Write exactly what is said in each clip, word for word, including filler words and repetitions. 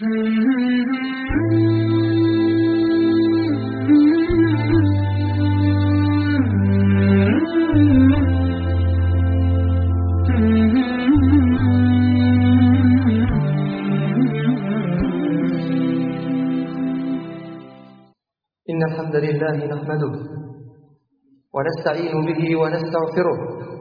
إن الحمد لله نحمده ونستعين به ونستغفره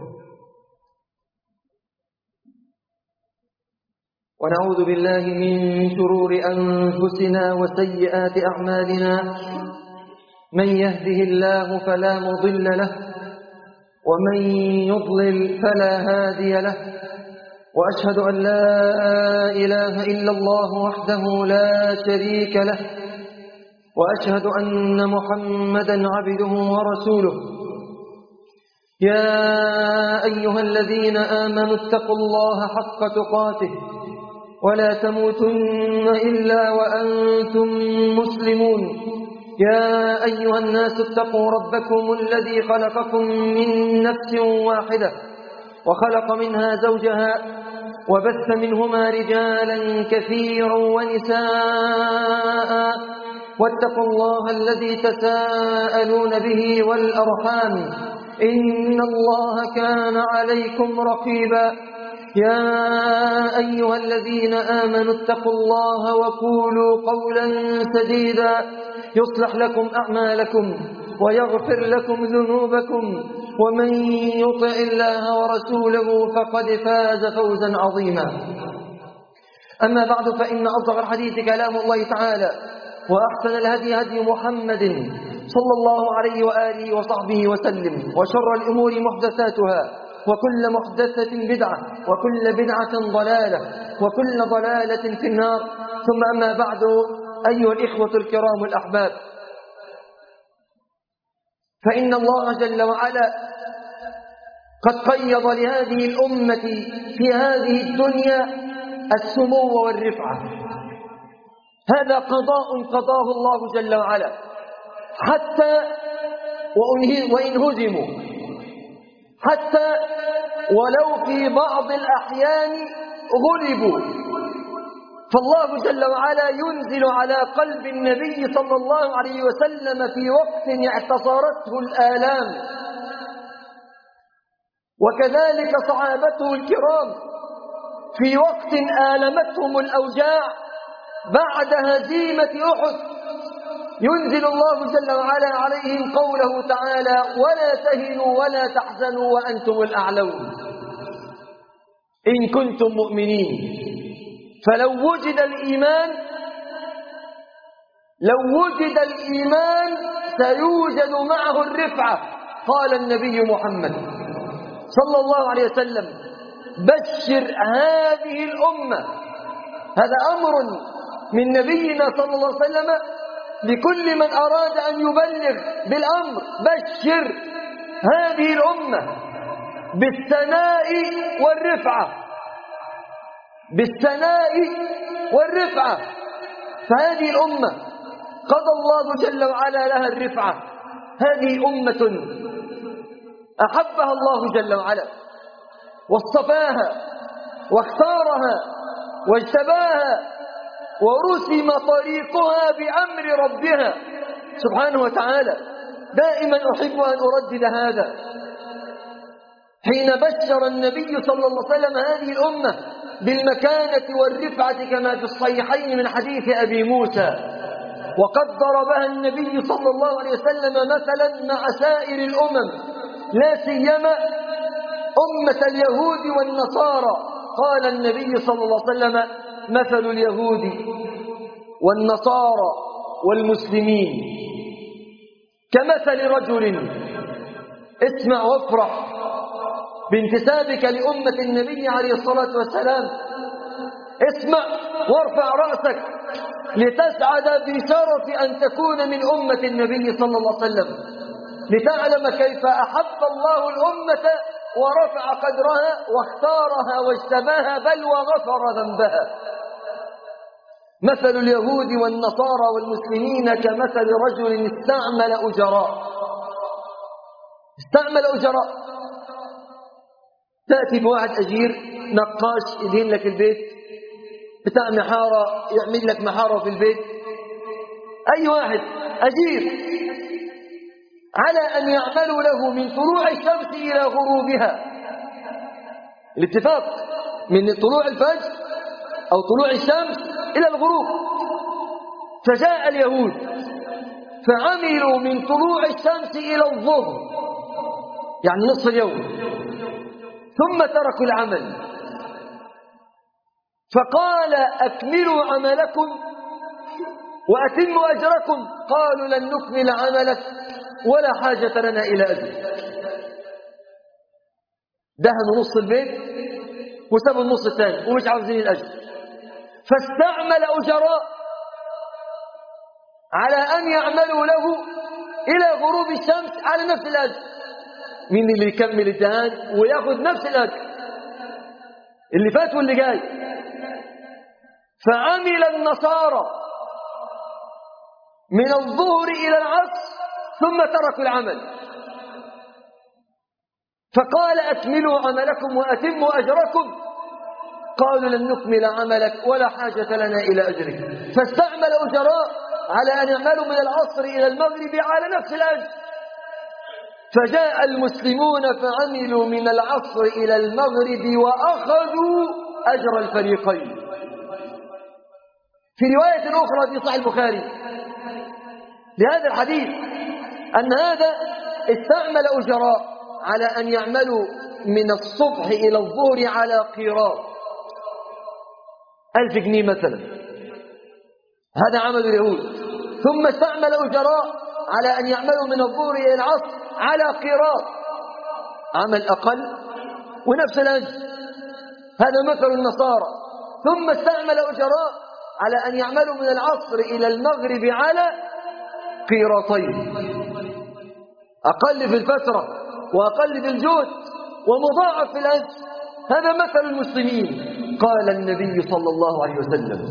ونعوذ بالله من شرور أنفسنا وسيئات أعمالنا. من يهده الله فلا مضل له ومن يضلل فلا هادي له، وأشهد أن لا إله إلا الله وحده لا شريك له، وأشهد أن محمدًا عبده ورسوله. يا أيها الذين آمنوا اتقوا الله حق تقاته ولا تموتن إلا وأنتم مسلمون. يا أيها الناس اتقوا ربكم الذي خلقكم من نفس واحدة وخلق منها زوجها وبث منهما رجالا كثيرا ونساء، واتقوا الله الذي تساءلون به والأرحام إن الله كان عليكم رقيبا. يا أيها الذين آمنوا اتقوا الله وقولوا قولا سديدا يصلح لكم أعمالكم ويغفر لكم ذنوبكم، ومن يطع الله ورسوله فقد فاز فوزا عظيما. أما بعد، فإن أصدق الحديث كلام الله تعالى، وأحسن الهدي هدي محمد صلى الله عليه وآله وصحبه وسلم، وشر الأمور محدثاتها، وكل محدثة بدعة، وكل بدعة ضلالة، وكل ضلالة في النار. ثم أما بعد، أيها الإخوة الكرام الأحباب، فإن الله جل وعلا قد قيض لهذه الأمة في هذه الدنيا السمو والرفعة. هذا قضاء قضاه الله جل وعلا، حتى وإن هزموا، حتى ولو في بعض الأحيان غلبوا، فالله جل وعلا ينزل على قلب النبي صلى الله عليه وسلم في وقت اعتصرته الآلام، وكذلك صحابته الكرام في وقت آلمتهم الأوجاع بعد هزيمة أحد، ينزل الله جل وعلا عليهم قوله تعالى: ولا تهنوا ولا تحزنوا وأنتم الأعلون إن كنتم مؤمنين. فلو وجد الإيمان لو وجد الإيمان سيوجد معه الرفعة. قال النبي محمد صلى الله عليه وسلم: بشر هذه الأمة. هذا أمر من نبينا صلى الله عليه وسلم لكل من أراد أن يبلغ بالأمر: بشر هذه الأمة بالثناء والرفعة، بالثناء والرفعة. فهذه الأمة قضى الله جل وعلا لها الرفعة. هذه أمة أحبها الله جل وعلا واصطفاها واختارها واجتباها، ورسم طريقها بأمر ربها سبحانه وتعالى. دائما أحب أن أردد هذا. حين بشر النبي صلى الله عليه وسلم هذه الأمة بالمكانة والرفعة كما في الصحيحين من حديث أبي موسى، وقد ضربها النبي صلى الله عليه وسلم مثلا مع سائر الأمم، لا سيما أمة اليهود والنصارى. قال النبي صلى الله عليه وسلم: مثل اليهود والنصارى والمسلمين كمثل رجل. اسمع وافرح بانتسابك لأمة النبي عليه الصلاة والسلام. اسمع وارفع رأسك لتسعد بشرف أن تكون من أمة النبي صلى الله عليه وسلم، لتعلم كيف أحب الله الأمة ورفع قدرها واختارها واجتباها، بل وغفر ذنبها. مثل اليهود والنصارى والمسلمين كمثل رجل استعمل أجراء. استعمل أجراء. تأتي بواحد أجير نقاش يدهن لك البيت، بتاع محارة يعمل لك محارة في البيت، أي واحد أجير على أن يعملوا له من طلوع الشمس إلى غروبها، الاتفاق من طلوع الفجر أو طلوع الشمس إلى الغروب. فجاء اليهود فعملوا من طلوع الشمس إلى الظهر، يعني نصف اليوم، ثم تركوا العمل. فقال أكملوا عملكم وأتموا أجركم. قالوا لن نكمل عملك ولا حاجة لنا إلى أجر. دهنوا نص البيت وسابوا النص الثاني ومش عاوزين الأجر. فاستعمل أجراء على أن يعملوا له إلى غروب الشمس على نفس الأجر. مين اللي يكمل الدهان ويأخذ نفس الأجر اللي فات واللي جاي؟ فعمل النصارى من الظهر إلى العصر ثم تركوا العمل. فقال أكملوا عملكم وأتموا أجركم. قالوا لن نكمل عملك ولا حاجة لنا إلى أجرك. فاستعمل أجراء على أن يعملوا من العصر إلى المغرب على نفس الأجر. فجاء المسلمون فعملوا من العصر إلى المغرب وأخذوا أجر الفريقين. في رواية أخرى في صحيح البخاري لهذا الحديث أن هذا استعمل أجراء على أن يعملوا من الصبح إلى الظهر على قيراط ألف جنيه مثلا، هذا عمل اليهود. ثم استعمل أجراء على أن يعملوا من الظهر إلى العصر على قيراط، عمل أقل ونفس الأجر. هذا مثل النصارى. ثم استعمل أجراء على أن يعملوا من العصر إلى المغرب على قيراطين، أقل في الفترة وأقل في الجهد ومضاعف في الأجر. هذا مثل المسلمين. قال النبي صلى الله عليه وسلم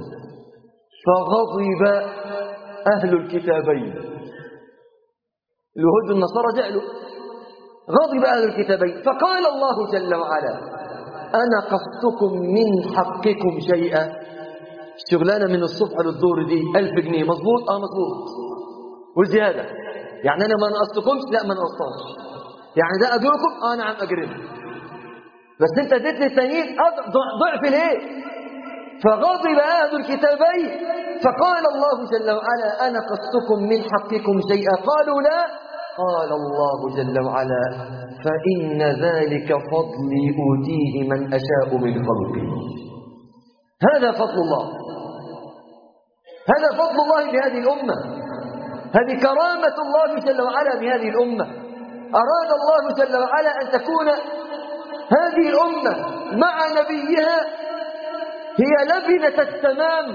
فغضب أهل الكتابين، اليهود والنصارى جعلوا، غضب أهل الكتابين. فقال الله جل وعلا أنا قصتكم من حقكم شيئا. الشغلانة من الصبح للظهر دي ألف جنيه، مظبوط؟ آه مظبوط والزيادة. يعني أنا ما نقصتكمش؟ لا ما نقصتهاش. يعني ده أجركم؟ آه نعم أجرنا، بس أنت اديتني التانيين ضعف ليه؟ فغضب أهل الكتابين. فقال الله جل وعلا أنا قصتكم من حقكم شيئا. قالوا لا. قال الله جل وعلا فإن ذلك فضلي أوتيه من أشاء من خلقي. هذا فضل الله، هذا فضل الله بهذه الأمة، هذه كرامة الله جل وعلا بهذه الأمة. أراد الله جل وعلا أن تكون هذه الأمة مع نبيها هي لبنة التمام،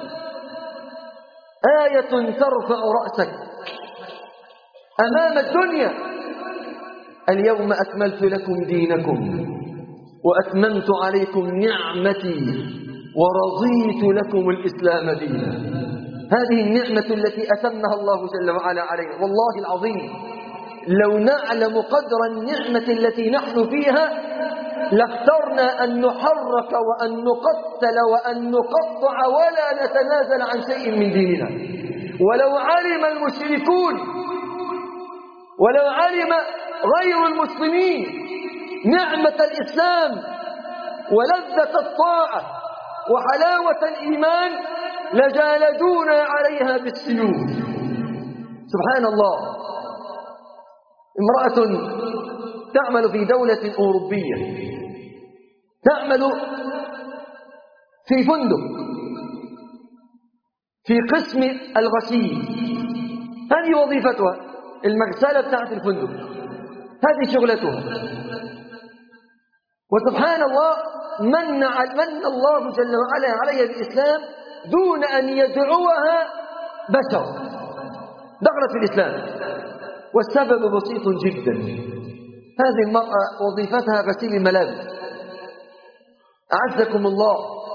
آية ترفع رأسك أمام الدنيا. اليوم أكملت لكم دينكم وأتممت عليكم نعمتي ورضيت لكم الإسلام دينا. هذه النعمة التي أتمها الله جل وعلا علينا. والله العظيم لو نعلم قدر النعمة التي نحن فيها لاخترنا أن نحرك وأن نقتل وأن نقطع ولا نتنازل عن شيء من ديننا. ولو علم المشركون ولو علم غير المسلمين نعمة الإسلام ولذة الطاعة وحلاوة الإيمان لجالدونا عليها بالسيوف. سبحان الله. امرأة تعمل في دولة أوروبية، تعمل في فندق في قسم الغسيل، هذه وظيفتها، المغسلة بتاعت الفندق، هذه شغلتها. وسبحان الله من, من الله جل وعلا عليها بالإسلام دون أن يدعوها بشر، دخلت في الإسلام. والسبب بسيط جدا، هذه المرأة وظيفتها غسيل الملابس. أعزكم الله،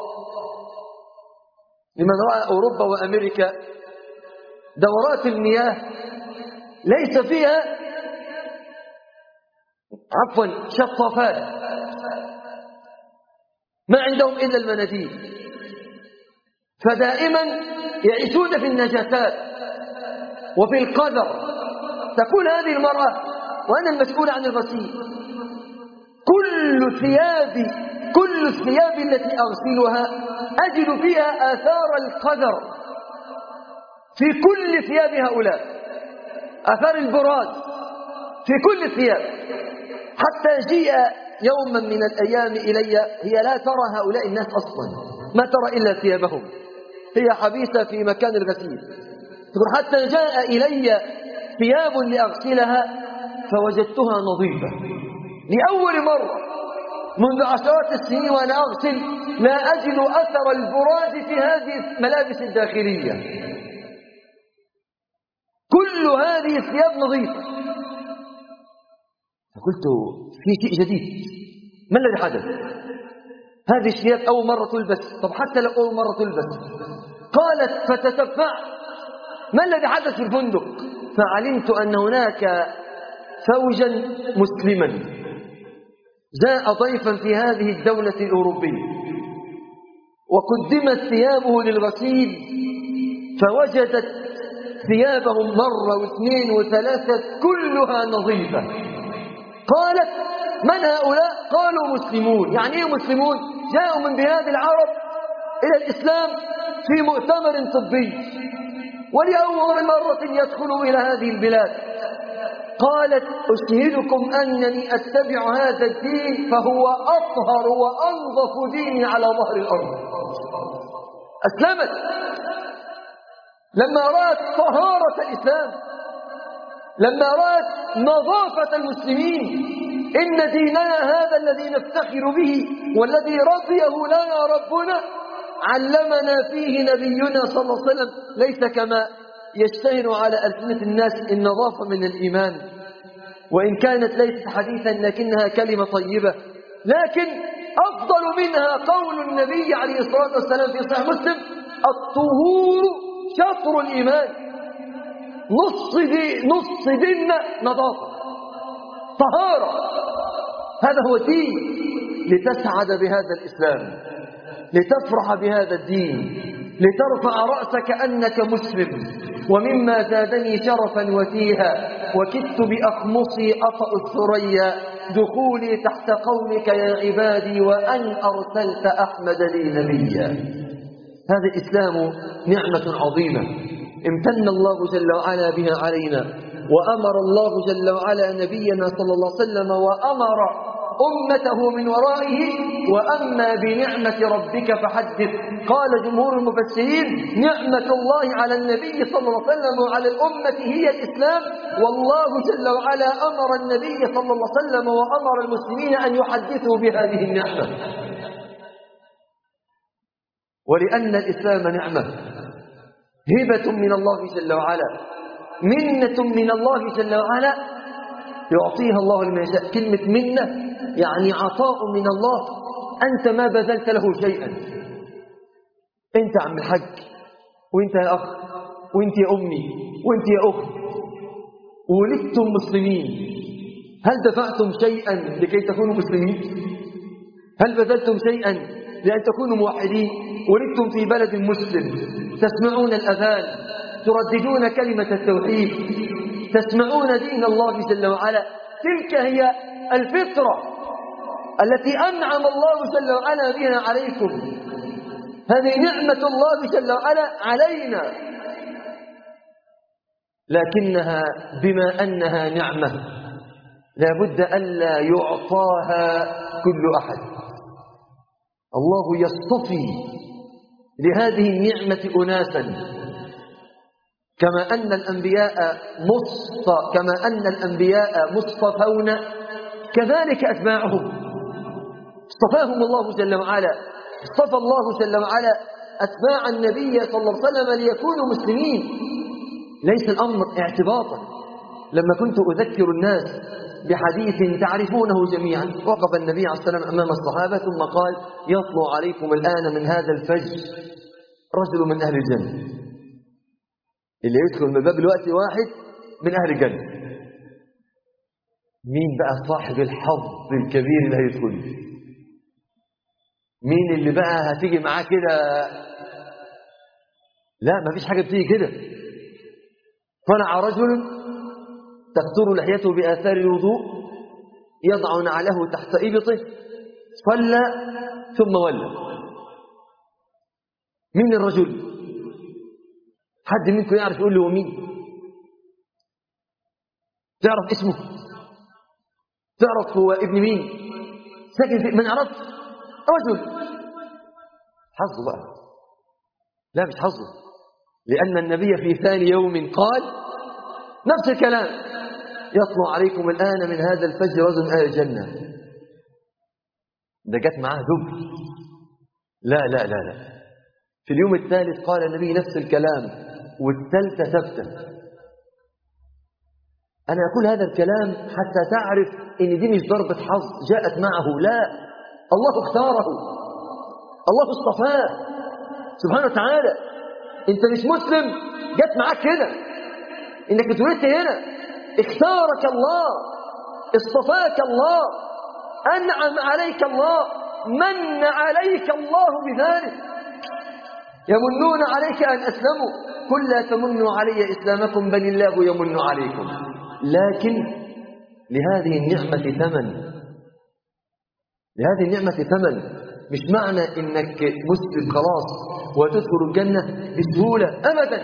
لمن رأى أوروبا وأمريكا دورات المياه ليس فيها عفوا شطافات، ما عندهم إلا المناديل. فدائما يعيشون في النجاسات وفي القدر. تقول هذه المرأة وأنا المسؤول عن الغسيل: كل ثيابي كل الثياب التي أغسلها أجد فيها آثار القدر، في كل ثياب هؤلاء آثار البراز في كل الثياب. حتى جيء يوما من الأيام إلي، هي لا ترى هؤلاء الناس أصلا، ما ترى إلا ثيابهم، هي حبيسة في مكان الغسيل. تقول: حتى جاء إلي ثياب لأغسلها فوجدتها نظيفة لأول مرة منذ عشرات السنين وأنا أغسل، لا أجد أثر البراز في هذه الملابس الداخلية، كل هذه الثياب نظيفة. فقلت: في شيء جديد، ما الذي حدث؟ هذه الثياب أول مرة تلبس، طب حتى لو أول مرة تلبس. قالت: فتتبعت ما الذي حدث في الفندق، فعلمت أن هناك فوجا مسلما جاء ضيفا في هذه الدولة الأوروبية وقدمت ثيابه للغسيل، فوجدت ثيابهم مرة واثنين وثلاثة كلها نظيفة. قالت: من هؤلاء؟ قالوا: مسلمون. يعني ايه مسلمون؟ جاءوا من بلاد العرب إلى الإسلام في مؤتمر طبي ولأول مرة يدخلوا إلى هذه البلاد. قالت: أشهدكم أنني أتبع هذا الدين فهو أطهر وأنظف دين على ظهر الأرض. أسلمت لما رأت طهارة الإسلام، لما رأت نظافة المسلمين. إن ديننا هذا الذي نفتخر به والذي رضيه لنا ربنا علمنا فيه نبينا صلى الله عليه وسلم ليس كما يشتهر على ألسنة الناس النظافة من الإيمان، وإن كانت ليست حديثا لكنها كلمة طيبة، لكن أفضل منها قول النبي عليه الصلاة والسلام في صحيح مسلم: الطهور شطر الإيمان. نص دي نص ديننا نظافة طهارة، هذا هو الدين. لتسعد بهذا الإسلام، لتفرح بهذا الدين، لترفع رأسك أنك مسلم. ومما زادني شرفا وتيها وكدت بأخمصي أطأ الثريا دخولي تحت قولك يا عبادي وأن أرسلت أحمد لي نبيا. هذا الإسلام نعمة عظيمة امتن الله جل وعلا بها علينا، وأمر الله جل وعلا نبينا صلى الله عليه وسلم وأمر أمته من ورائه: وأما بنعمة ربك فحدث. قال جمهور المفسرين: نعمة الله على النبي صلى الله عليه وسلم وعلى الأمة هي الإسلام، والله جل وعلا أمر النبي صلى الله عليه وسلم وأمر المسلمين أن يحدثوا بهذه النعمة. ولأن الإسلام نعمة هبة من الله جل وعلا، منة من الله جل وعلا يعطيها الله لمن يشاء. كلمة منة يعني عطاء من الله، أنت ما بذلت له شيئا. أنت عم الحج، وأنت يا أخ، وأنت يا أمي، وأنت يا أخت، ولدتم مسلمين، هل دفعتم شيئا لكي تكونوا مسلمين؟ هل بذلتم شيئا لأن تكونوا موحدين؟ ولدتم في بلد مسلم، تسمعون الأذان، ترددون كلمة التوحيد، تسمعون دين الله جل وعلا. تلك هي الفطرة التي أنعم الله جل وعلا بها عليكم، هذه نعمة الله جل وعلا علينا، لكنها بما أنها نعمة لابد ألا يعطاها كل أحد. الله يصطفي لهذه النعمة أناسا، كما أن الأنبياء مصط كما أن الأنبياء مصطفون كذلك أتباعهم اصطفاهم الله جل وعلا. اصطفى الله جل وعلا أتباع النبي صلى الله عليه وسلم ليكونوا مسلمين، ليس الأمر اعتباطا. لما كنت أذكر الناس بحديث تعرفونه جميعا، وقف النبي عليه الصلاة والسلام أمام الصحابة ثم قال: يطلع عليكم الآن من هذا الفجر رجل من أهل الجنة، اللي يدخل من باب الوقت واحد من أهل الجنة. مين بقى صاحب الحظ الكبير اللي هيدخل؟ مين اللي بقى هتيجي معاه كده لا، ما فيش حاجة بتيجي كده. طلع رجل تقطر لحيته بآثار الوضوء يضع نعله تحت إبطه، صلى ثم ولى. مين الرجل؟ حد منكم يعرف يقول له مين؟ تعرف اسمه؟ تعرف هو ابن مين؟ ساكن في؟ ما نعرفش. رجل حظه بقى. لا مش حظه، لأن النبي في ثاني يوم قال نفس الكلام: يطلع عليكم الآن من هذا الفجر رجل أهل الجنة. ده جت معاه دبل. لا لا لا لا في اليوم الثالث قال النبي نفس الكلام، والثالثة ثبتة. أنا أقول هذا الكلام حتى تعرف إن دي مش ضربة حظ جاءت معه، لا، الله اختاره، الله اصطفاه سبحانه وتعالى. أنت مش مسلم جت معاك كده، إنك اتولدت هنا، اختارك الله، اصطفاك الله، أنعم عليك الله، من عليك الله بذلك. يمنون عليك أن أسلموا، قل لا تمنوا علي إسلامكم بل الله يمن عليكم. لكن لهذه النعمة ثمن، لهذه النعمة ثمن. مش معنى إنك مسلم خلاص وتدخل الجنة بسهولة أبدا.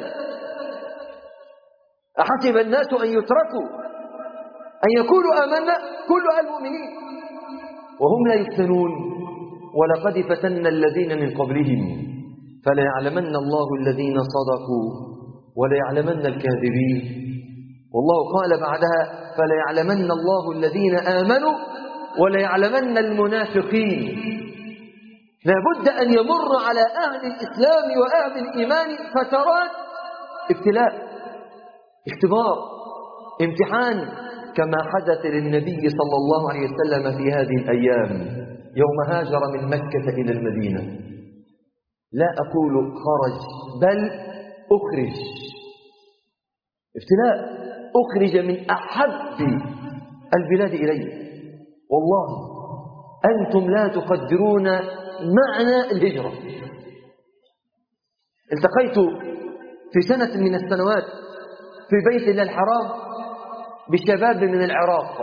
أحسب الناس أن يتركوا أن يقولوا آمنا كل المؤمنين وهم لا يفتنون، ولقد فتنا الذين من قبلهم فليعلمن الله الذين صدقوا وليعلمن الكاذبين. والله قال بعدها فليعلمن الله الذين آمنوا وليعلمن المنافقين. لابد أن يمر على أهل الإسلام وأهل الإيمان فترات ابتلاء، اختبار، امتحان، كما حدث للنبي صلى الله عليه وسلم في هذه الأيام يوم هاجر من مكة إلى المدينة. لا أقول خرج بل أخرج، ابتلاء، أخرج من أحب البلاد إليه. والله أنتم لا تقدرون معنى الهجرة. التقيت في سنة من السنوات في بيت الله الحرام بشباب من العراق،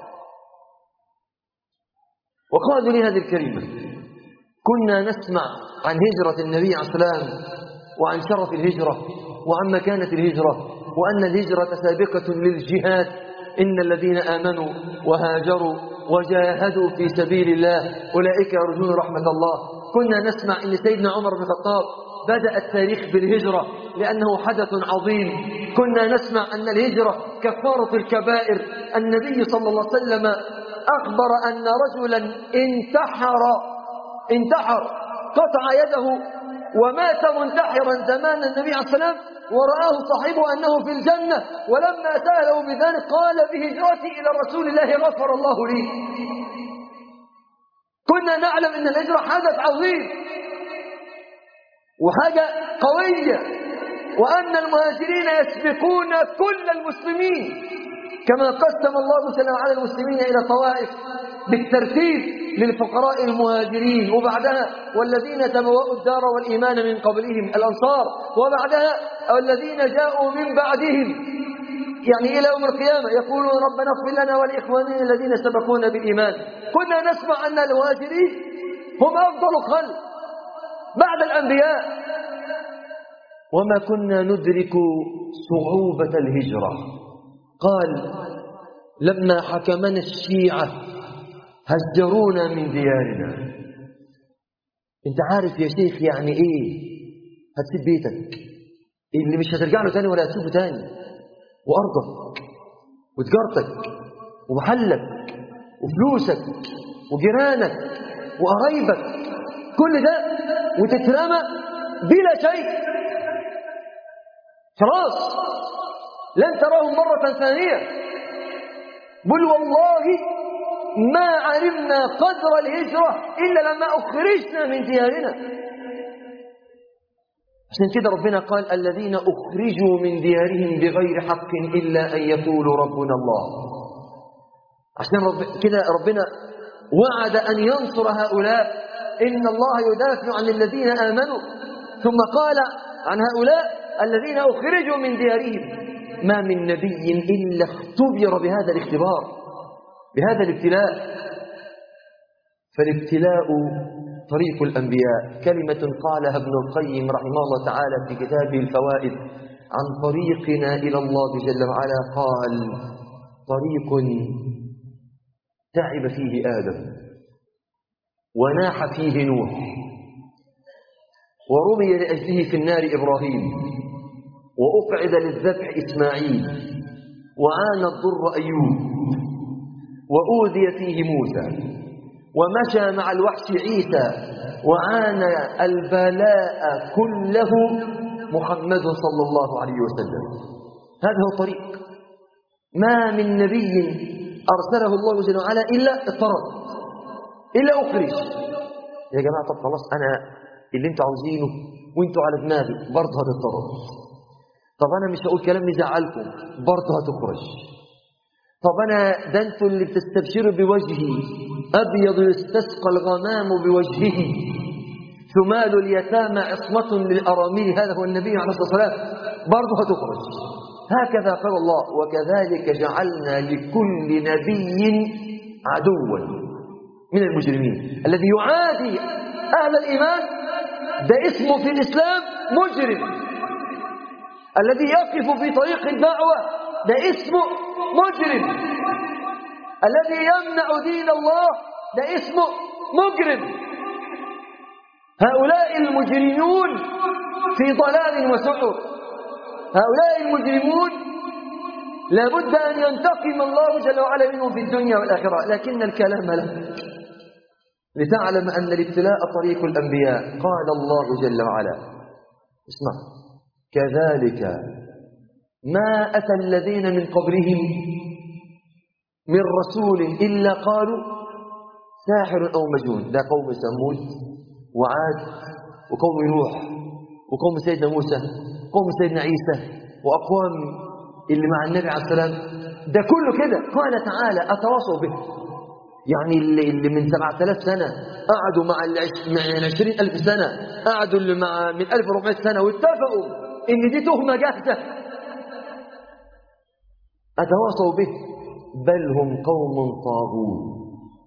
وقالوا لي هذه الكلمة: كنا نسمع عن هجرة النبي عليه الصلاة والسلام وعن شرف الهجرة وعن مكانة الهجرة وأن الهجرة سابقة للجهاد، إن الذين آمنوا وهاجروا وجاهدوا في سبيل الله أولئك يرجون رحمة الله. كنا نسمع إن سيدنا عمر بن الخطاب بدأ التاريخ بالهجرة لأنه حدث عظيم. كنا نسمع أن الهجرة كفارة الكبائر. النبي صلى الله عليه وسلم أخبر أن رجلا انتحر انتحر قطع يده ومات منتحرا زمان النبي عليه الصلاة والسلام، ورآه صاحبه أنه في الجنة، ولما سأله بذلك قال بهجرتي إلى رسول الله غفر الله لي. كنا نعلم أن الهجرة حدث عظيم وحاجة قوية، وأن المهاجرين يسبقون كل المسلمين، كما قسم الله سبحانه على المسلمين إلى طوائف بالترتيب للفقراء المهاجرين، وبعدها والذين تبوأوا الدار والإيمان من قبلهم الأنصار، وبعدها والذين جاءوا من بعدهم، يعني إلى يوم القيامة يقولون ربنا اغفر لنا ولإخواننا الذين سبقونا بالإيمان. كنا نسمع أن المهاجرين هم أفضل الخلق بعد الأنبياء، وما كنا ندرك صعوبة الهجرة. قال لما حكمنا الشيعة هجرونا من ديارنا. انت عارف يا شيخ يعني ايه هتسيب بيتك اللي مش هترجع له تاني ولا هتشوفه تاني، وارضك وتجارتك ومحلك وفلوسك وجيرانك وقرايبك، كل ده وتترمى بلا شيء، خلاص لن تراهم مرة ثانية. بل والله ما علمنا قدر الهجرة إلا لما أخرجنا من ديارنا. عشان كده ربنا قال الذين أخرجوا من ديارهم بغير حق إلا أن يقولوا ربنا الله. عشان رب كده ربنا وعد أن ينصر هؤلاء، إن الله يدافع عن الذين آمنوا. ثم قال عن هؤلاء الذين أخرجوا من ديارهم. ما من نبي إلا اختبر بهذا الاختبار، بهذا الابتلاء. فالابتلاء طريق الأنبياء. كلمة قالها ابن القيم رحمه الله تعالى في كتابه الفوائد عن طريقنا إلى الله جل وعلا، قال: طريق تعب فيه آدم وناح فيه نوح ورمي لأجله في النار إبراهيم وأقعد للذبح إسماعيل وعانى الضر أيوب وأوذي فيه موسى ومشى مع الوحش عيسى وعانى البلاء كله محمد صلى الله عليه وسلم. هذا هو الطريق. ما من نبي أرسله الله جل وعلا إلا اضطرد، إلا أخرج. يا جماعة طب خلاص أنا اللي انتوا عاوزينه وانتوا على دماغي برضه هتضطرد. طب أنا مش هقول كلام يزعلكم برضه هتخرج. طب أنا ده انتوا اللي بتستبشروا بوجهي أبيض يستسقى الغمام بوجهه ثمال اليتامى عصمة للأرامل. هذا هو النبي عليه الصلاة والسلام، برضه هتخرج. هكذا قال الله: وكذلك جعلنا لكل نبي عدوا من المجرمين. الذي يعادي أهل الإيمان ده اسمه في الإسلام مجرم. الذي يقف في طريق الدعوة ده اسمه مجرم. الذي يمنع دين الله ده اسمه مجرم. هؤلاء المجرمون في ضلال وسعر. هؤلاء المجرمون لابد أن ينتقم الله جل وعلا منهم في الدنيا والآخرة. لكن الكلام له لتعلم أن الابتلاء طريق الأنبياء. قال الله جل وعلا: اسمع: كذلك ما أتى الذين من قبلهم من رسول إلا قالوا ساحر أو مجنون. ده قوم ثمود وعاد وقوم نوح وقوم سيدنا موسى وقوم سيدنا عيسى وأقوام اللي مع النبي عليه السلام. ده كله كده. قال تعالى: أتواصوا به. يعني اللي, اللي من سبعة آلاف سنة قعدوا مع العشرين ألف سنة، قعدوا اللي مع من ألف وأربعمائة سنة واتفقوا إن دي تهمة جاهزة. أتواصوا به بل هم قوم طاغون.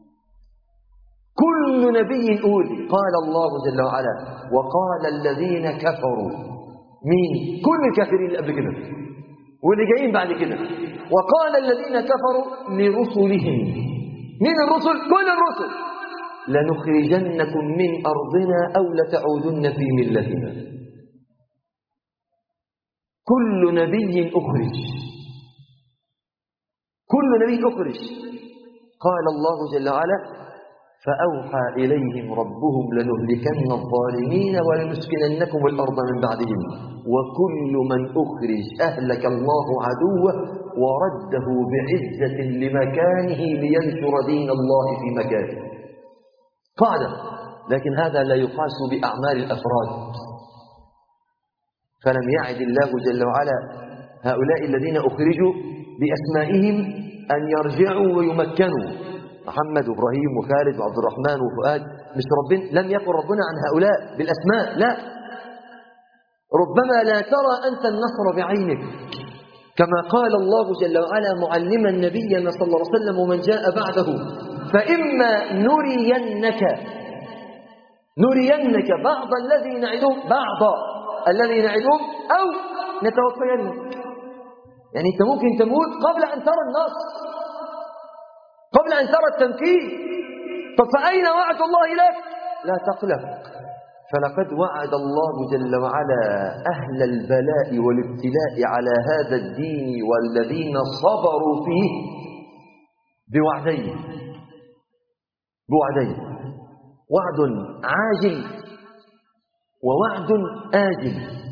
كل نبي أوذي. قال الله جل وعلا: وقال الذين كفروا. مين؟ كل الكافرين اللي قبل كده واللي جايين بعد كده. وقال الذين كفروا لرسلهم. من الرسل؟ كل الرسل: لنخرجنكم من أرضنا أو لتعودن في ملتنا. كل نبي أخرج، كل نبي أخرج. قال الله جل وعلا: فأوحى إليهم ربهم لنهلكن الظالمين ولنسكننكم الأرض من بعدهم وكل من أخرج أهلك الله عدوه ورده بعزة لمكانه لينشر دين الله في مكانه. قاعدة. لكن هذا لا يقاس بأعمال الأفراد. فلم يعد الله جل وعلا هؤلاء الذين أخرجوا بأسمائهم أن يرجعوا ويمكنوا. محمد وإبراهيم وخالد وعبد الرحمن وفؤاد، مش ربنا لم يقل ربنا عن هؤلاء بالأسماء، لا. ربما لا ترى أنت النصر بعينك، كما قال الله جل وعلا معلما نبينا صلى الله عليه وسلم ومن جاء بعده: فإما نرينك نرينك بعض الذي نعدهم بعض الذي نعدهم أو نتوفينك. يعني أنت ممكن تموت قبل أن ترى النصر، قبل أن ترى التمكين. طب فأين وعد الله لك؟ لا تقلق، فلقد وعد الله جل وعلا أهل البلاء والابتلاء على هذا الدين والذين صبروا فيه بوعدين بوعدين وعد عاجل ووعد آجل.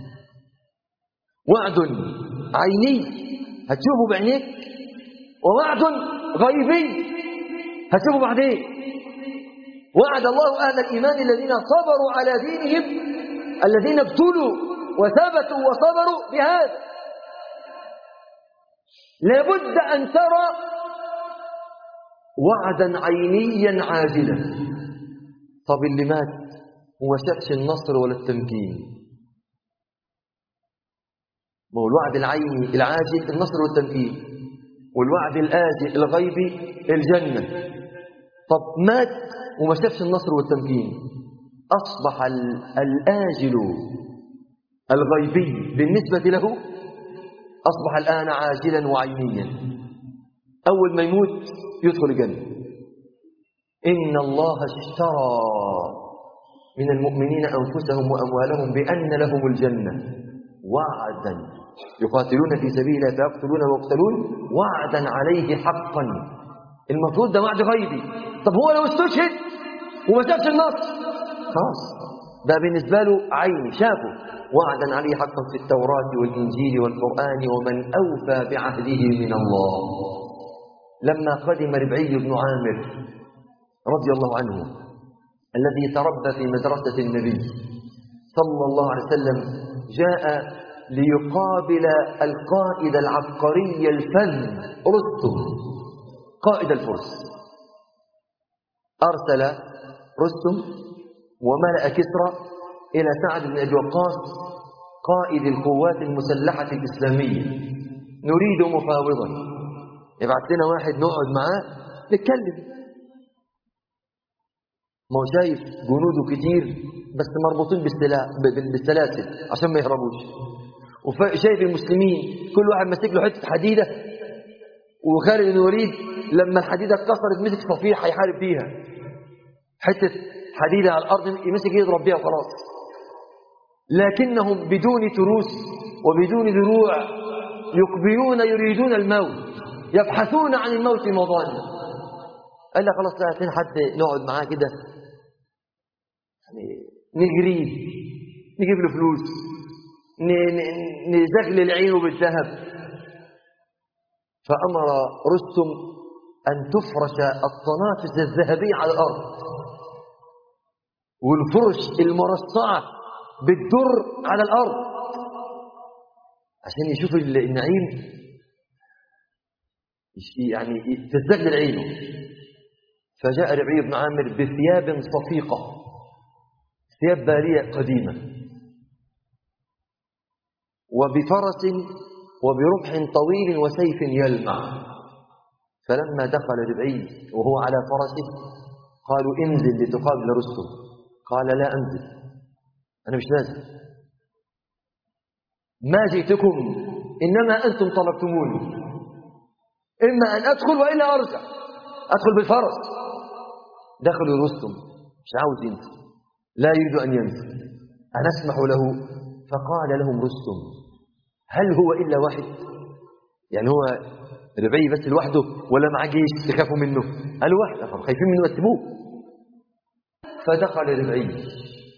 وعد عيني هتشوفه بعينيك، ووعد غيبي هتشوفه بعدين. وعد الله أهل الإيمان الذين صبروا على دينهم، الذين ابتلوا وثبتوا وصبروا بهذا. لابد أن ترى وعدا عينيا عاجلا. طب اللي مات وما شافش النصر ولا التمكين ما هو الوعد العيني العاجل النصر والتمكين، والوعد الآجل الغيبي الجنة. طب مات وما شافش النصر والتمكين، أصبح الآجل الغيبي بالنسبة له أصبح الآن عاجلا وعينيا. أول ما يموت يدخل الجنة. إن الله اشترى من المؤمنين أنفسهم وأموالهم بأن لهم الجنة وعدا يقاتلون في سبيل الله فيقتلون ويقتلون وعدا عليه حقا. المفروض ده وعد غيبي. طب هو لو استشهد وما شافش النصر خلاص ده بالنسبة له عيني شافه. وعدا عليه حقا في التوراة والإنجيل والقرآن ومن أوفى بعهده من الله. لما قدم ربعي بن عامر رضي الله عنه الذي تربى في مدرسة النبي صلى الله عليه وسلم جاء ليقابل القائد العبقري الفذ رستم قائد الفرس. أرسل رستم وملأ كسرى إلى سعد بن أبي وقاص قائد القوات المسلحة الإسلامية، نريد مفاوضا، يبعث لنا واحد نقعد معاه نتكلم. ما هو شايف جنوده كتير بس مربوطين بالسلاسل عشان ما يهربوش، وشايف المسلمين كل واحد ماسك له حته حديده، وخالد بن الوليد لما الحديده اتكسرت مسك صفيح هيحارب بيها، حته حديده على الارض يمسك يضرب بيها وخلاص. لكنهم بدون تروس وبدون دروع يقبلون يريدون الموت، يبحثون عن الموت مضانا. قال له خلاص لا فين حد نقعد معاه كده يعني نجريه نجيب له فلوس نزغلل عينه بالذهب. فأمر رستم أن تفرش الطنافس الذهبية على الأرض والفرش المرصعة بالدر على الأرض عشان يشوف النعيم يعني تزغلل عينه. فجاء ربعي بن عامر بثياب صفيقة، ثياب بالية قديمة، وبفرس وبرمح طويل وسيف يلمع. فلما دخل ربعي وهو على فرسه قالوا انزل لتقابل رستم. قال لا أنزل، أنا مش نازل، ما جئتكم إنما أنتم طلبتموني، إما أن أدخل وإلا أرجع. أدخل بالفرس. دخلوا رستم مش عاوز ينزل، لا يريد أن ينزل، أنا أسمح له. فقال لهم رستم هل هو إلا واحد؟ يعني هو ربعي بس لوحده ولا معاه جيش تخافوا منه؟ قالوا واحد، خايفين منه يسيبوه. فدخل ربعي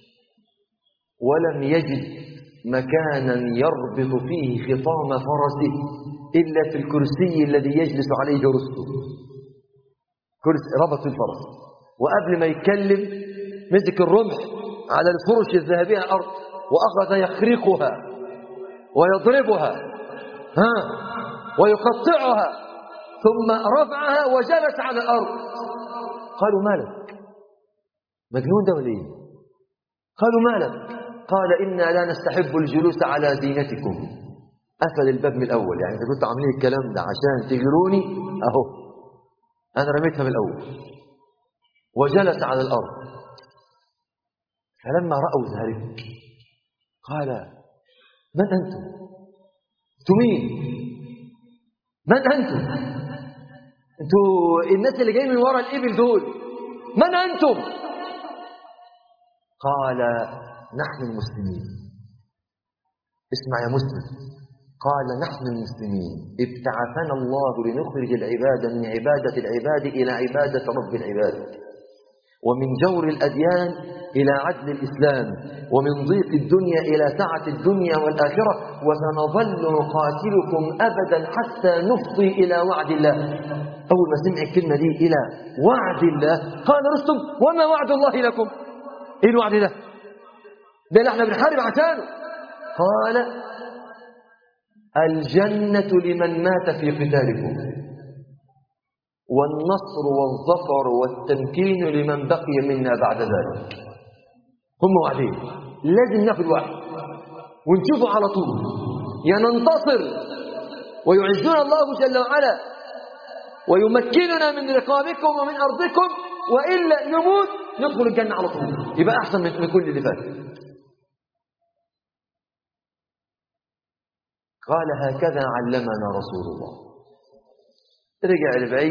ولم يجد مكانا يربط فيه خطام فرسه إلا في الكرسي الذي يجلس عليه رستم. كرسي ربط في الفرس، وقبل ما يتكلم مسك الرمح على الفرش الذهبية على الأرض وأخذ يخرقها ويضربها ها ويقطعها، ثم رفعها وجلس على الأرض. قالوا مالك مجنون ده ولا ايه؟ قالوا مالك؟ قال إنا لا نستحب الجلوس على زينتكم. قفل الباب من الأول، يعني إذا كنتوا عاملين الكلام ده عشان تغروني أهو أنا رميتها من الأول. وجلس على الأرض. فلما رأوا ذلك قال من أنتم؟ أنتم مين؟ من أنتم؟ أنتوا الناس اللي جايين من وراء الإبل دول، من أنتم؟ قال نحن المسلمين. اسمع يا مسلم، قال نحن المسلمين ابتعثنا الله لنخرج العباد من عبادة العباد إلى عبادة رب العباد، ومن جور الأديان إلى عدل الإسلام، ومن ضيق الدنيا إلى سعة الدنيا والآخرة، وسنظل نقاتلكم أبدا حتى نفضي إلى وعد الله. أول ما سمع الكلمة دي إلى وعد الله قال رستم وما وعد الله لكم؟ إيه الوعد ده؟ ده اللي احنا بنحارب عشانه. قال الجنة لمن مات في قتالكم، والنصر والظفر والتمكين لمن بقي منا بعد ذلك. هم وعدين لازم ناخد واحد ونشوفه على طول، يا ننتصر ويعزنا الله جل وعلا ويمكننا من رقابكم ومن أرضكم، وإلا نموت ندخل الجنة على طول، يبقى أحسن من كل اللي فات. قال هكذا علمنا رسول الله. رجع لبعيد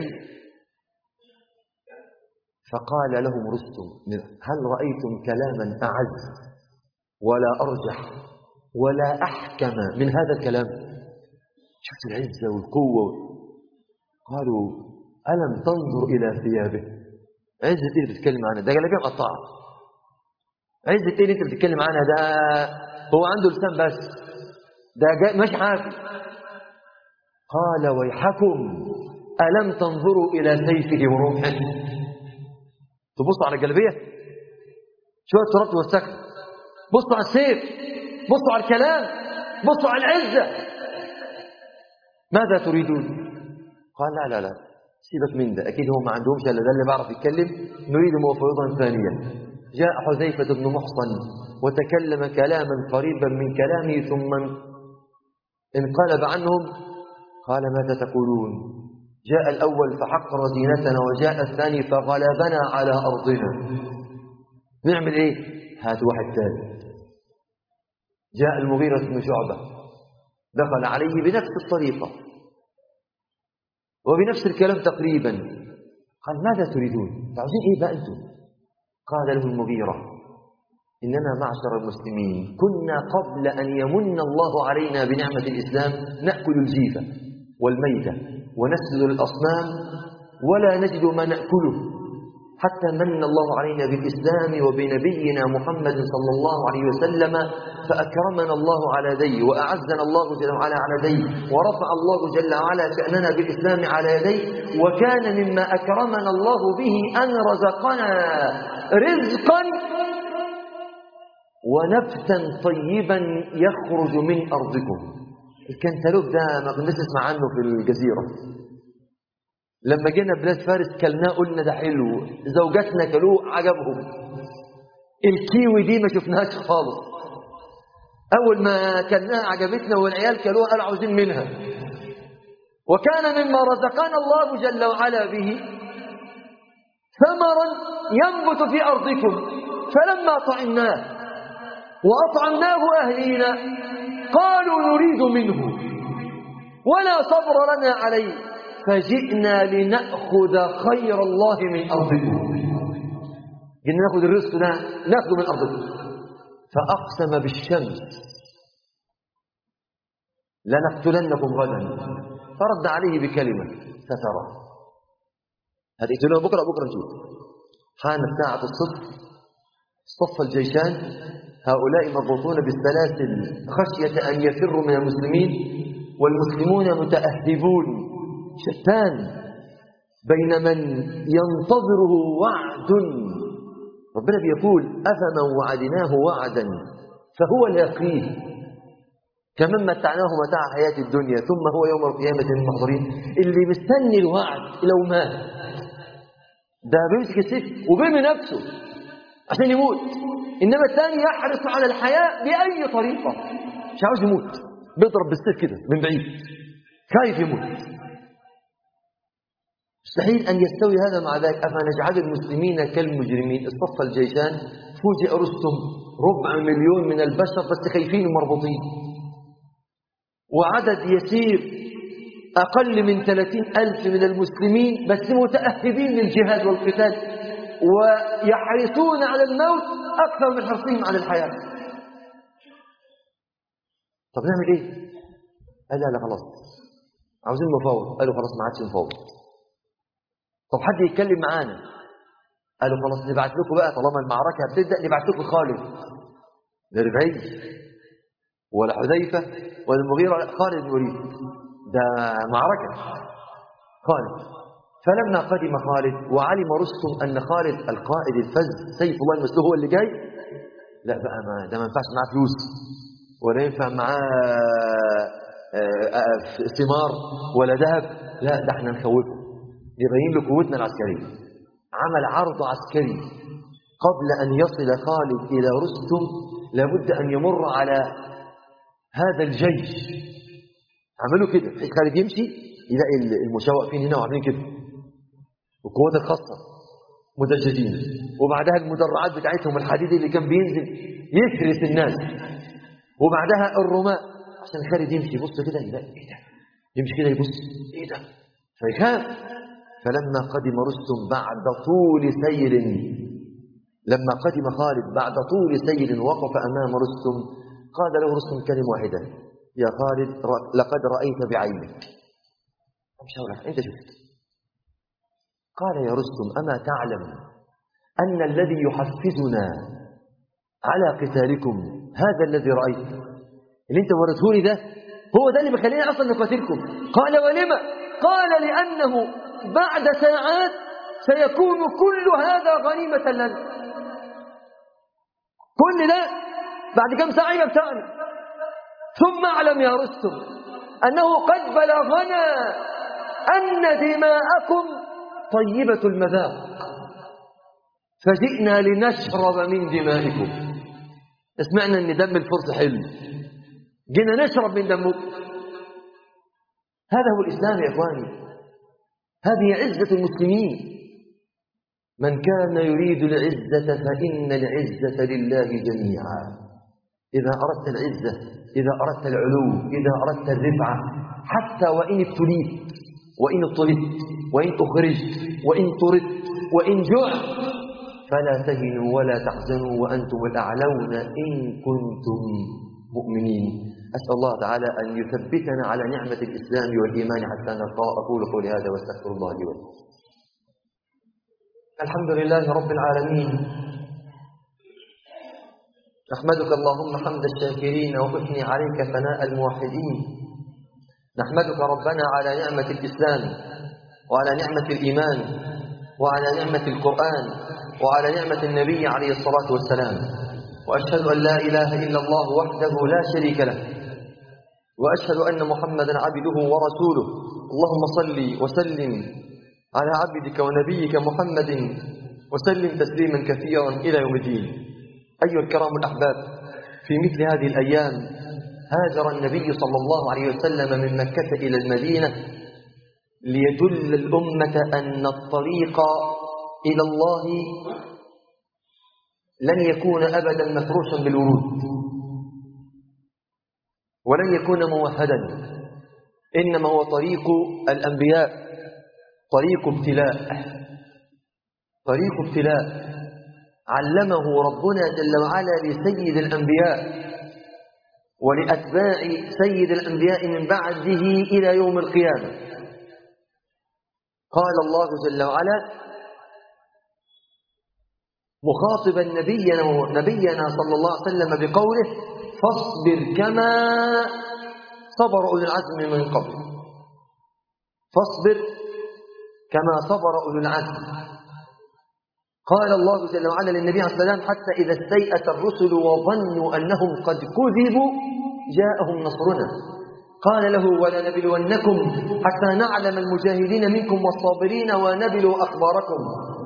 فقال لهم رستم هل رأيتم كلاما أعز ولا أرجح ولا أحكم من هذا الكلام؟ شفت العزة والقوة. قالوا ألم تنظر إلى ثيابه؟ عزة إيه اللي بتتكلم عنها؟ ده جلابية مقطعة. عزة إيه اللي أنت بتتكلم عنها؟ ده هو عنده لسان بس، ده مش حافي. قال ويحكم ألم تنظروا إلى سيفه ورمحه؟ تبصوا على الجلابية شوية تراب والسكت، بصوا على السيف، بصوا على الكلام، بصوا على العزة. ماذا تريدون؟ قال لا لا لا سيبك من ده، أكيد هو ما عندهمش إلا ده اللي بعرف يتكلم، نريد مفوضا ثانيا. جاء حذيفة بن محصن وتكلم كلاما قريبا من كلامه ثم انقلب عنهم. قال ماذا تقولون؟ جاء الأول فحقر زينتنا وجاء الثاني فغلبنا على أرضنا، نعمل إيه؟ هات واحد ثالث. جاء المغيرة بن شعبة دخل عليه بنفس الطريقة وبنفس الكلام تقريبا. قال ماذا تريدون؟ عايزين إيه بقى أنتم؟ قال له المغيرة إننا معشر المسلمين كنا قبل أن يمن الله علينا بنعمة الإسلام نأكل الجيفة والميتة ونسجد الأصنام ولا نجد ما نأكله، حتى من الله علينا بالإسلام وبنبينا محمد صلى الله عليه وسلم فأكرمنا الله على يديه وأعزنا الله جل وعلا على يديه ورفع الله جل وعلا شأننا بالإسلام على يديه، وكان مما أكرمنا الله به أن رزقنا رزقا ونفسا طيبا يخرج من أرضكم. الكنتالوب ده ما كناش نسمع عنه في الجزيرة، لما جينا بلاد فارس كلناه قلنا ده حلو، زوجاتنا كلوه عجبهم. الكيوي دي ما شفناهاش خالص، أول ما كلناها عجبتنا والعيال كلوها قالوا عاوزين منها. وكان مما رزقنا الله جل وعلا به ثمرا ينبت في أرضكم، فلما طعمناه وأطعمناه أهلينا قالوا نريد منه ولا صبر لنا عليه فجئنا لنأخذ خير الله من أرضكم. جئنا نأخذ الرزق ده نأخذه من أرضكم. فأقسم بالشمس لنقتلنكم غدا، فرد عليه بكلمة سترى. هتقتلونا بكرة بكرة نشوف. حانت ساعة الصف، صف الجيشان، هؤلاء مربوطون بالسلاسل خشية أن يفروا من المسلمين، والمسلمون متأهبون شتان بين من ينتظره وعد. ربنا بيقول أفمن وعدناه وعدا فهو لاقيه كمن متعناه متاع حياة الدنيا ثم هو يوم القيامة من المحضرين. اللي مستني الوعد لو مات ده بيمسك السيف وبيرمي نفسه عشان يموت، إنما الثاني يحرص على الحياة بأي طريقة، مش عاوز يموت، بيضرب بالسيف كده من بعيد خايف يموت. مستحيل أن يستوي هذا مع ذاك. أفنجعل المسلمين كالمجرمين. اصطف الجيشان، فوجئ رستم ربع مليون من البشر بس خايفين ومربوطين، وعدد يسير أقل من ثلاثين ألف من المسلمين بس متأهبين للجهاد والقتال ويحرصون على الموت أكثر من حرصهم على الحياة. طب نعمل إيه؟ قال لا لا خلاص عاوزين نفاوض. قالوا خلاص ما عادش نفاوض. طب حد يتكلم معانا؟ قالوا خلاص نبعت لكم بقى طالما المعركة هتبدأ نبعت لكم خالد. لا ربعي ولا حذيفة ولا المغيرة، خالد بن الوليد، ده معركة خالد. فلما قدم خالد وعلم رستم أن خالد القائد الفز سيف الله المسلول هو اللي جاي، لا بقى ما ده ما ينفعش معاه فلوس ولا ينفع معاه ثمار ولا ذهب، لا ده احنا نخوفه نبين له قوتنا العسكرية. عمل عرض عسكري قبل أن يصل خالد إلى رستم، لابد أن يمر على هذا الجيش عملوا كده بحيث خالد يمشي يلاقي المشاة واقفين هنا وعاملين كده، والقوات الخاصة مدججين، وبعدها المدرعات بتاعتهم الحديد اللي كان بينزل يفرس الناس، وبعدها الرماة عشان خالد يمشي يبص كده يلاقي ايه ده، يمشي كده يبص ايه ده فيخاف. فلما قدم رستم بعد طول سير لما قدم خالد بعد طول سير وقف أمام رستم، قال له رستم كلمة واحدة: يا خالد لقد رأيت بعينك. مش هقولك انت شفت. قال يا رستم أما تعلم أن الذي يحفزنا على قتالكم هذا الذي رأيت، اللي انت ورثوني ده هو ده اللي بيخلينا اصلا نقاتلكم. قال ولما؟ قال لأنه بعد ساعات سيكون كل هذا غنيمة لنا. كل ده بعد كم ساعة يبقى بتاعنا. ثم اعلم يا رستم أنه قد بلغنا أن دماءكم طيبة المذاق، فجئنا لنشرب من دمائكم. سمعنا أن دم الفرس حلو، جينا نشرب من دمكم. هذا هو الإسلام يا إخواني، هذه عزة المسلمين. من كان يريد العزة فإن العزة لله جميعا. إذا أردت العزة، إذا أردت العلو، إذا أردت الرفعة، حتى وإن ابتليت وإن اضطربت وإن أخرجت وإن طردت وإن جعت فلا تهنوا ولا تحزنوا وأنتم الأعلون إن كنتم مؤمنين. أسأل الله تعالى أن يثبتنا على نعمة الإسلام والإيمان حتى نلقاه. أقول قولي هذا واستغفر الله لي ولكم. الحمد لله رب العالمين، نحمدك اللهم حمد الشاكرين وأثني عليك ثناء الموحدين. نحمدك ربنا على نعمة الإسلام وعلى نعمة الإيمان وعلى نعمة القرآن وعلى نعمة النبي عليه الصلاة والسلام. وأشهد أن لا إله إلا الله وحده لا شريك له، وأشهد أن محمدا عبده ورسوله. اللهم صل وسلم على عبدك ونبيك محمد وسلم تسليما كثيرا إلى يوم الدين. أيها الكرام الأحباب، في مثل هذه الأيام هاجر النبي صلى الله عليه وسلم من مكة إلى المدينة ليدل الأمة أن الطريق إلى الله لن يكون أبدا مفروشا بالورود، ولن يكون موحدا، إنما هو طريق الأنبياء، طريق ابتلاء، طريق ابتلاء علمه ربنا جل وعلا لسيد الأنبياء ولأتباع سيد الأنبياء من بعده إلى يوم القيامة. قال الله جل وعلا مخاطبا نبينا نبينا صلى الله عليه وسلم بقوله: فاصبر كما صبر أولو العزم من قبل. فاصبر كما صبر أولو العزم. قال الله جل وعلا للنبي عليه السلام: حتى إذا استيأس الرسل وظنوا أنهم قد كذبوا جاءهم نصرنا قال له: ولنبلونكم حتى نعلم المجاهدين منكم والصابرين ونبلو أخباركم.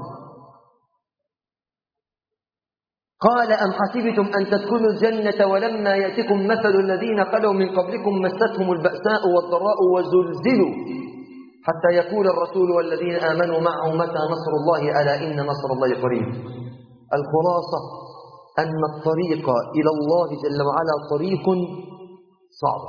قال: أم حسبتم أن تدخلوا الجنة ولما يأتكم مثل الذين خلوا من قبلكم مستهم البأساء والضراء وزلزلوا حتى يقول الرسول والذين آمنوا معه متى نصر الله ألا إن نصر الله قريب. الخلاصة أن الطريق إلى الله جل وعلا طريق صعب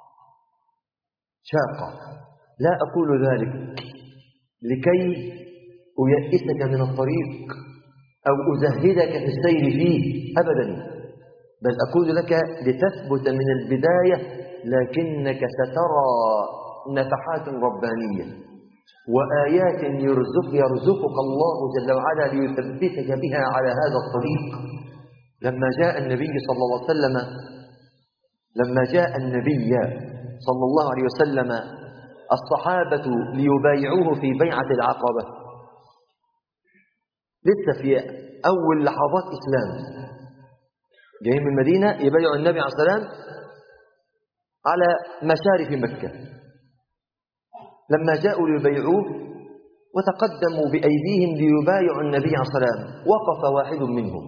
شاقة. لا أقول ذلك لكي أيئسك من الطريق أو أزهدك في السير فيه أبدا، بل أقول لك لتثبت من البداية، لكنك سترى نفحات ربانية وآيات يرزق يرزقك الله جل وعلا ليثبتك بها على هذا الطريق. لما جاء النبي صلى الله عليه وسلم لما جاء النبي صلى الله عليه وسلم الصحابة ليبايعوه في بيعة العقبة، لسه في أول لحظات إسلام، جايين من المدينة يبايعوا النبي عليه السلام على مشارف مكة. لما جاءوا ليبايعوه وتقدموا بأيديهم ليبايعوا النبي عليه السلام، وقف واحد منهم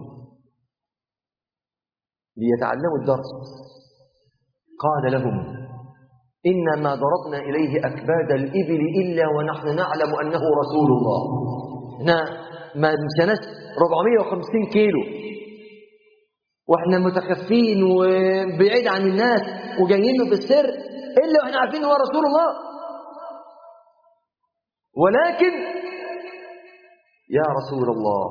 ليتعلموا الدرس. قال لهم: إنا ما ضربنا إليه أكباد الإبل إلا ونحن نعلم أنه رسول الله. احنا ما مشناش أربعمائة وخمسين كيلو واحنا متخفين وبعيد عن الناس وجايين له بالسر إلا واحنا عارفين هو رسول الله. ولكن يا رسول الله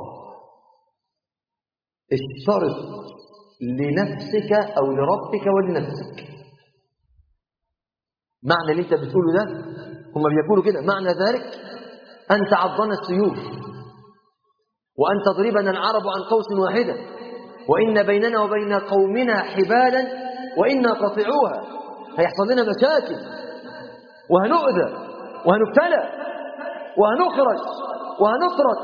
اشترط لنفسك أو لربك ولنفسك. معنى اللي انت بتقوله ده هم بيقولوا كده، معنى ذلك أن تعضنا السيوف وأن تضربنا العرب عن قوس واحدة وإن بيننا وبين قومنا حبالا وإنا قاطعوها. هيحصل لنا مشاكل وهنؤذى وهنبتلى وهنخرج وهنطرد.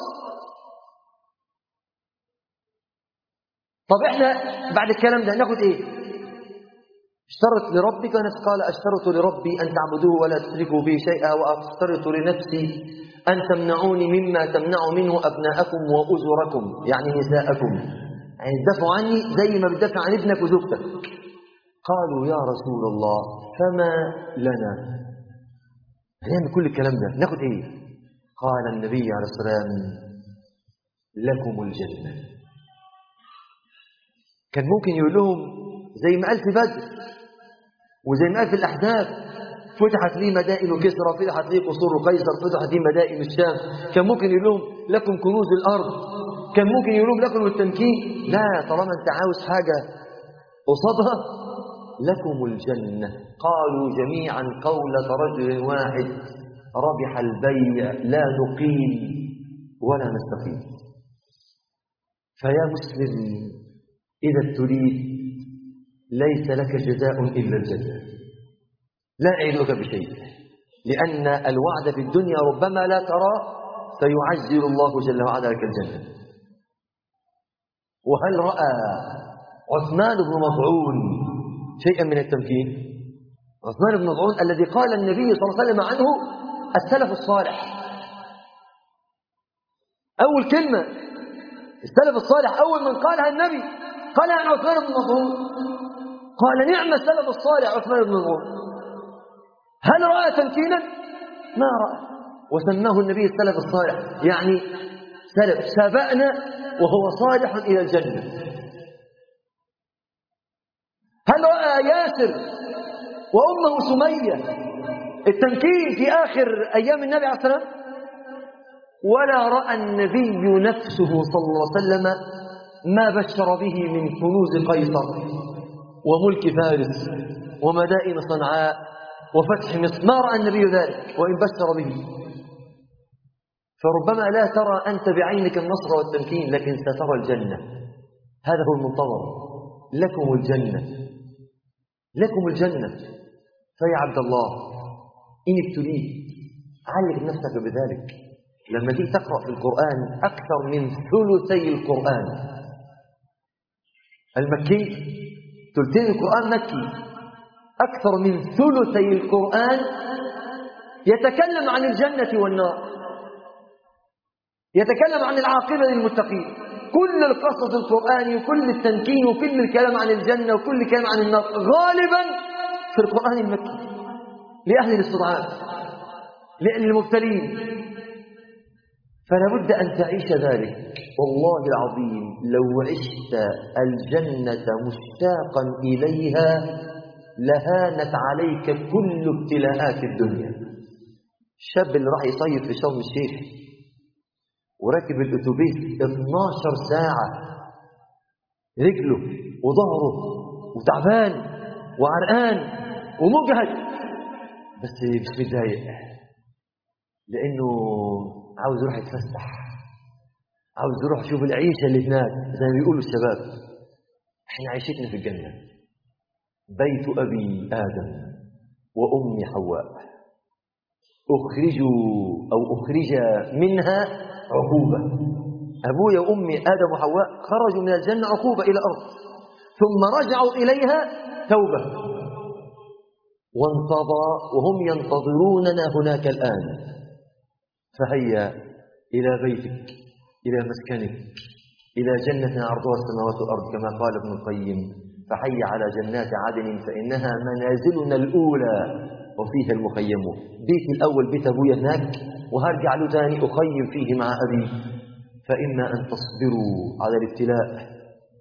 طب احنا بعد الكلام ده ناخد ايه؟ اشترط لربك ونفسك. قال اشترط لربي أن تعبدوه ولا تشركوا به شيئا واشترط لنفسي أن تمنعوني مما تمنع منه أبناءكم وأزركم يعني نساءكم، يعني تدافعوا عني زي ما بتدافع عن ابنك وزوجتك. قالوا يا رسول الله فما لنا، هنعمل كل الكلام ده ناخد ايه؟ قال النبي عليه السلام لكم الجنة. كان ممكن يقول لهم زي ما قال في بدر وزي ما قال في الأحداث فتحت لي مدائن كسرى، فتحت لي قصور قيصر، فتحت لي مدائن الشام. كان ممكن يقول لهم لكم كنوز الأرض، كان ممكن يقول لهم لكم التمكين. لا، طالما أنت عاوز حاجة قصادها لكم الجنة. قالوا جميعا قولة رجل واحد ربح البيع لا نقيم ولا نستقيم. فيا مسلم إذا ابتليت ليس لك جزاء إلا الجنة، لا أعدك بشيء، لأن الوعد في الدنيا ربما لا ترى فيعجل الله جل وعلا لك الجنة. وهل رأى عثمان بن مظعون شيئا من التمكين؟ عثمان بن مظعون الذي قال النبي صلى الله عليه وسلم عنه السلف الصالح، أول كلمة السلف الصالح أول من قالها النبي قال عن عثمان بن مظعون، قال نعم السلف الصالح عثمان بن مظعون. هل رأى تمكينا؟ ما رأى، وسماه النبي السلف الصالح، يعني سلف سبقنا وهو صالح إلى الجنة. هل رأى ياسر وأمه سمية التمكين في آخر أيام النبي عليه الصلاة والسلام؟ ولا رأى النبي نفسه صلى الله عليه وسلم ما بشر به من كنوز قيصر وملك فارس ومدائن صنعاء وفتح مصر، ما رأى النبي ذلك وإن بشر به. فربما لا ترى أنت بعينك النصر والتمكين لكن سترى الجنة، هذا هو المنتظر. لكم الجنة، لكم الجنة. فيا عبد الله إن ابتليت علق نفسك بذلك. لما تيجي تقرأ في القرآن أكثر من ثلثي القرآن المكي، ثلثي القرآن مكي، أكثر من ثلثي القرآن يتكلم عن الجنة والنار، يتكلم عن العاقبة للمتقين. كل القصص القرآني وكل التمكين وكل الكلام عن الجنة وكل الكلام عن النار غالبا في القرآن المكي لأهل الاستضعاف، لأهل المبتلين. فلا بد أن تعيش ذلك. والله العظيم لو عشت الجنة مشتاقا إليها لهانت عليك كل ابتلاءات الدنيا. الشاب اللي راح يصيف في شرم الشيخ وركب الأتوبيس اثناشر ساعة، رجله وظهره وتعبان وعرقان ومجهد، بس مش متضايق لأنه عاوز يروح يتفسح، عاوز يروح يشوف العيشة اللي هناك. زي ما بيقولوا الشباب احنا عيشتنا في الجنة، بيت أبي آدم وأمي حواء أخرجوا أو أخرج منها عقوبة. أبويا وأمي آدم وحواء خرجوا من الجنة عقوبة إلى الأرض، ثم رجعوا إليها توبة، وانتظر وهم ينتظروننا هناك الآن. فهيا إلى بيتك، إلى مسكنك، إلى جنة عرضها السماوات والأرض كما قال ابن القيم: فحي على جنات عدن فإنها منازلنا الأولى وفيها المخيم. بيتي الأول بيت أبويا هناك وهرجع له تاني أخيم فيه مع أبي. فإما أن تصبروا على الابتلاء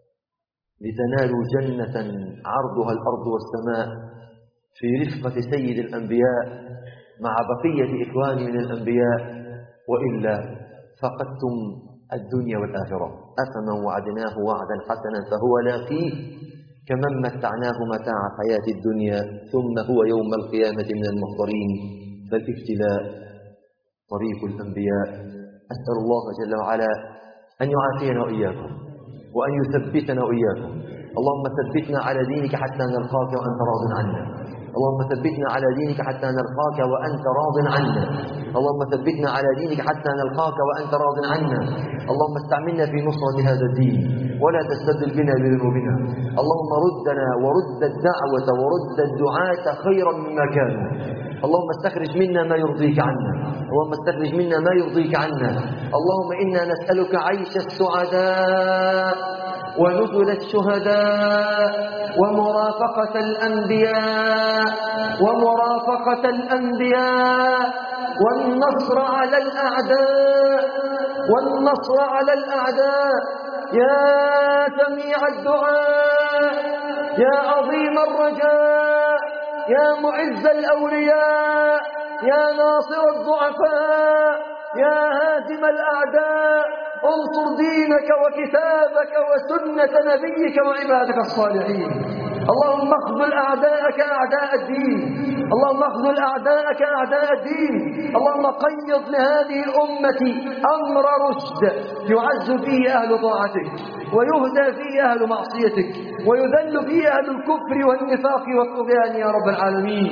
لتنالوا جنة عرضها الأرض والسماء في رفقة سيد الأنبياء مع بقية إخوان من الأنبياء، وإلا فقدتم الدنيا والآخرة. أفمن وعدناه وعدا حسنا فهو لاقيه كمن متعناه متاع الحياة الدنيا ثم هو يوم القيامة من المحضرين. فالابتلاء طريق الأنبياء. أسأل الله جل وعلا أن يعافينا وإياكم وأن يثبتنا وإياكم. اللهم ثبتنا على دينك حتى نلقاك وأنت راض عنا. اللهم ثبتنا على دينك حتى نلقاك وأنت راض عنا. اللهم ثبتنا على دينك حتى نلقاك وأنت راض عنا. اللهم استعملنا في نصرة هذا الدين ولا تستبدل بنا بذنوبنا. اللهم ردنا ورد الدعوة ورد الدعاة خيرا مما كانوا. اللهم استخرج منا ما يرضيك عنا. اللهم استخرج منا ما يرضيك عنا. اللهم إنا نسألك عيش السعداء ونزل الشهداء ومرافقة الأنبياء ومرافقة الأنبياء والنصر على الأعداء والنصر على الأعداء. يا سميع الدعاء يا عظيم الرجاء يا معز الأولياء يا ناصر الضعفاء يا هازم الأعداء انصر دينك وكتابك وسنة نبيك وعبادك الصالحين. اللهم اخذل أعداءك أعداء الدين. اللهم اخذل أعداءك أعداء الدين. اللهم قيض لهذه الأمة أمر رشد يعز فيه أهل طاعتك ويهدى فيه أهل معصيتك ويذل فيه أهل الكفر والنفاق والطغيان يا رب العالمين.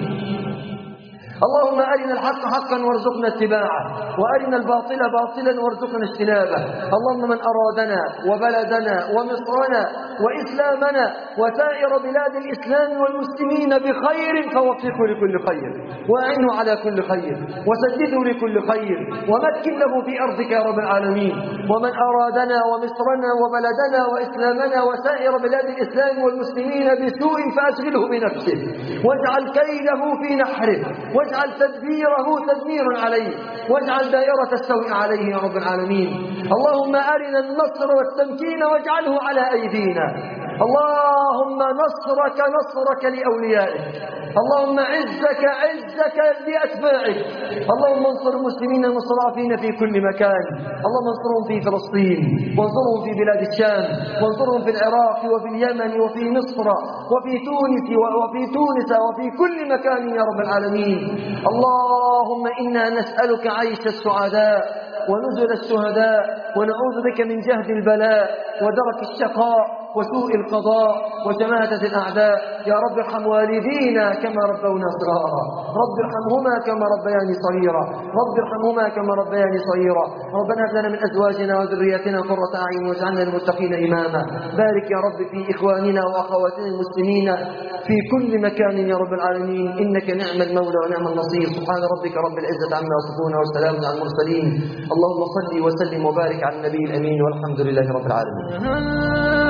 اللهم أرنا الحق حقا وارزقنا اتباعه وأرنا الباطل باطلا وارزقنا اجتنابه. اللهم من أرادنا وبلدنا ومصرنا وإسلامنا وسائر بلاد الإسلام والمسلمين بخير فوفقه لكل خير وأعنه على كل خير وسدده لكل خير ومكن له في أرضك يا رب العالمين. ومن أرادنا ومصرنا وبلدنا وإسلامنا وسائر بلاد الإسلام والمسلمين بسوء فأشغله بنفسه واجعل كيده في نحره واجعل تدبيره تدميرا عليه واجعل دائرة السوء عليه يا رب العالمين. اللهم أرنا النصر والتمكين واجعله على أيدينا. اللهم نصرك نصرك لأوليائك. اللهم عزك عزك لأتباعك. اللهم انصر المسلمين المستضعفين في كل مكان. اللهم انصرهم في فلسطين وانصرهم في بلاد الشام وانصرهم في العراق وفي اليمن وفي مصر وفي تونس وفي تونس وفي كل مكان يا رب العالمين. اللهم إنا نسألك عيش السعداء ونزل الشهداء ونعوذ بك من جهد البلاء ودرك الشقاء وسوء القضاء وشماتة الأعداء. يا رب ارحم والدينا كما ربونا صغارا. رب ارحمهما كما ربياني صغيرا. رب ارحمهما كما ربياني صغيرا. ربنا هب لنا من أزواجنا وذرياتنا قرة أعين واجعلنا للمتقين إماما. بارك يا رب في إخواننا وأخواتنا المسلمين في كل مكان يا رب العالمين. إنك نعم المولى ونعم النصير. سبحان ربك رب العزة عما يصفون وسلام على المرسلين. اللهم صل وسلم وبارك على النبي الأمين والحمد لله رب العالمين.